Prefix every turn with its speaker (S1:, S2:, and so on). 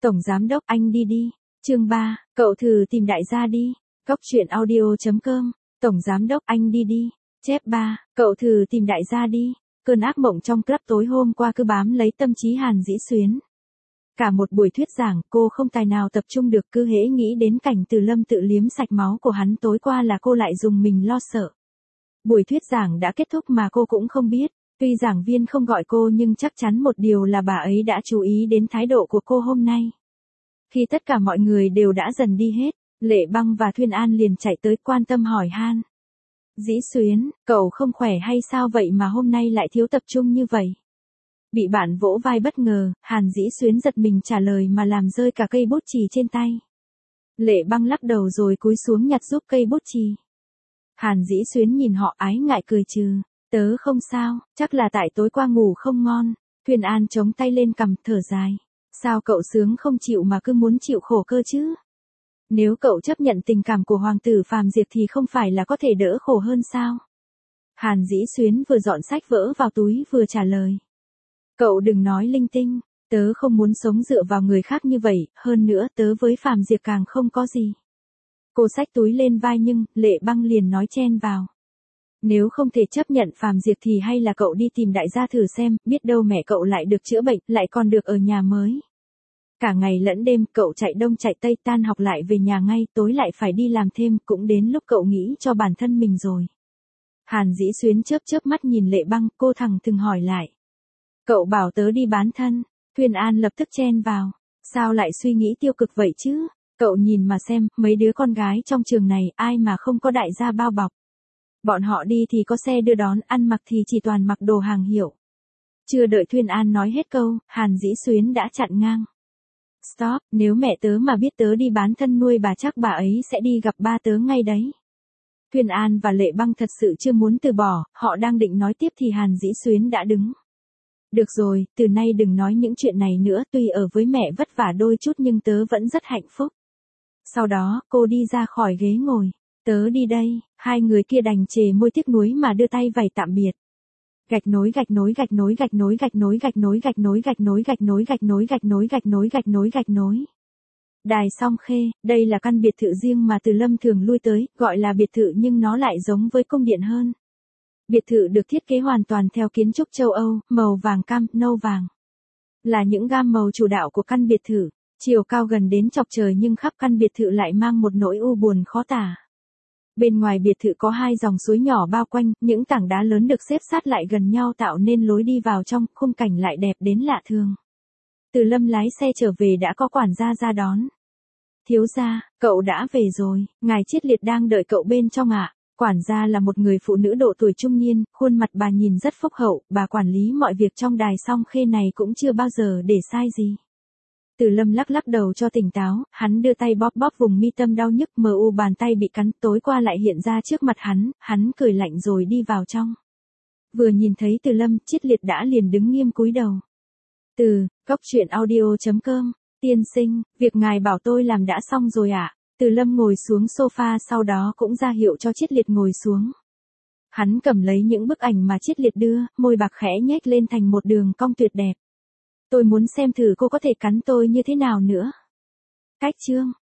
S1: Tổng giám đốc anh đi đi. Chương 3, cậu thử tìm đại gia đi. Cóc truyện audio.com. Tổng giám đốc anh đi đi. Chép 3, cậu thử tìm đại gia đi. Cơn ác mộng trong club tối hôm qua cứ bám lấy tâm trí Hàn Dĩ Xuyến. Cả một buổi thuyết giảng cô không tài nào tập trung được, cứ hễ nghĩ đến cảnh Từ Lâm tự liếm sạch máu của hắn tối qua là cô lại dùng mình lo sợ. Buổi thuyết giảng đã kết thúc mà cô cũng không biết. Tuy giảng viên không gọi cô nhưng chắc chắn một điều là bà ấy đã chú ý đến thái độ của cô hôm nay. Khi tất cả mọi người đều đã dần đi hết, Lệ Băng và Thuyên An liền chạy tới quan tâm hỏi han. Dĩ Xuyến, cậu không khỏe hay sao vậy mà hôm nay lại thiếu tập trung như vậy? Bị bạn vỗ vai bất ngờ, Hàn Dĩ Xuyến giật mình trả lời mà làm rơi cả cây bút chì trên tay. Lệ Băng lắc đầu rồi cúi xuống nhặt giúp cây bút chì. Hàn Dĩ Xuyến nhìn họ ái ngại cười trừ. Tớ không sao, chắc là tại tối qua ngủ không ngon. Thuyên An chống tay lên cằm thở dài. Sao cậu sướng không chịu mà cứ muốn chịu khổ cơ chứ? Nếu cậu chấp nhận tình cảm của hoàng tử Phàm Diệp thì không phải là có thể đỡ khổ hơn sao? Hàn Dĩ Xuyến vừa dọn sách vỡ vào túi vừa trả lời. Cậu đừng nói linh tinh, tớ không muốn sống dựa vào người khác như vậy, hơn nữa tớ với Phàm Diệp càng không có gì. Cô xách túi lên vai nhưng, Lệ Băng liền nói chen vào. Nếu không thể chấp nhận Phàm Diệp thì hay là cậu đi tìm đại gia thử xem, biết đâu mẹ cậu lại được chữa bệnh, lại còn được ở nhà mới. Cả ngày lẫn đêm, cậu chạy đông chạy tây, tan học lại về nhà ngay, tối lại phải đi làm thêm, cũng đến lúc cậu nghĩ cho bản thân mình rồi. Hàn Dĩ Xuyến chớp chớp mắt nhìn Lệ Băng, cô thẳng thừng hỏi lại. Cậu bảo tớ đi bán thân. Thuyên An lập tức chen vào. Sao lại suy nghĩ tiêu cực vậy chứ? Cậu nhìn mà xem, mấy đứa con gái trong trường này, ai mà không có đại gia bao bọc. Bọn họ đi thì có xe đưa đón, ăn mặc thì chỉ toàn mặc đồ hàng hiệu. Chưa đợi Thuyên An nói hết câu, Hàn Dĩ Xuyến đã chặn ngang. Stop, nếu mẹ tớ mà biết tớ đi bán thân nuôi bà chắc bà ấy sẽ đi gặp ba tớ ngay đấy. Thuyên An và Lệ Băng thật sự chưa muốn từ bỏ, họ đang định nói tiếp thì Hàn Dĩ Xuyến đã đứng. Được rồi, từ nay đừng nói những chuyện này nữa, tuy ở với mẹ vất vả đôi chút nhưng tớ vẫn rất hạnh phúc. Sau đó, cô đi ra khỏi ghế ngồi. Tớ đi đây, hai người kia đành chề môi tiếc nuối mà đưa tay vẫy tạm biệt. Gạch nối gạch nối gạch nối gạch nối gạch nối gạch nối gạch nối gạch nối gạch nối gạch nối gạch nối gạch nối gạch nối gạch nối. Đài Song Khê, đây là căn biệt thự riêng mà Từ Lâm thường lui tới, gọi là biệt thự nhưng nó lại giống với cung điện hơn. Biệt thự được thiết kế hoàn toàn theo kiến trúc châu Âu, màu vàng cam, nâu vàng. Là những gam màu chủ đạo của căn biệt thự, chiều cao gần đến chọc trời nhưng khắp căn biệt thự lại mang một nỗi u buồn khó tả. Bên ngoài biệt thự có hai dòng suối nhỏ bao quanh, những tảng đá lớn được xếp sát lại gần nhau tạo nên lối đi vào trong, khung cảnh lại đẹp đến lạ thường. Từ Lâm lái xe trở về đã có quản gia ra đón. Thiếu gia, cậu đã về rồi, ngài Chiết Liệt đang đợi cậu bên trong ạ. Quản gia là một người phụ nữ độ tuổi trung niên, khuôn mặt bà nhìn rất phúc hậu, bà quản lý mọi việc trong Đài Song Khê này cũng chưa bao giờ để sai gì. Từ Lâm lắc lắc đầu cho tỉnh táo, hắn đưa tay bóp bóp vùng mi tâm đau nhức, mờ u bàn tay bị cắn tối qua lại hiện ra trước mặt hắn cười lạnh rồi đi vào trong. Vừa nhìn thấy Từ Lâm, Chiết Liệt đã liền đứng nghiêm cúi đầu. Cóc truyện audio.com, tiên sinh, việc ngài bảo tôi làm đã xong rồi ạ. Từ Lâm ngồi xuống sofa sau đó cũng ra hiệu cho Chiết Liệt ngồi xuống. Hắn cầm lấy những bức ảnh mà Chiết Liệt đưa, môi bạc khẽ nhếch lên thành một đường cong tuyệt đẹp. Tôi muốn xem thử cô có thể cắn tôi như thế nào nữa. Cách chương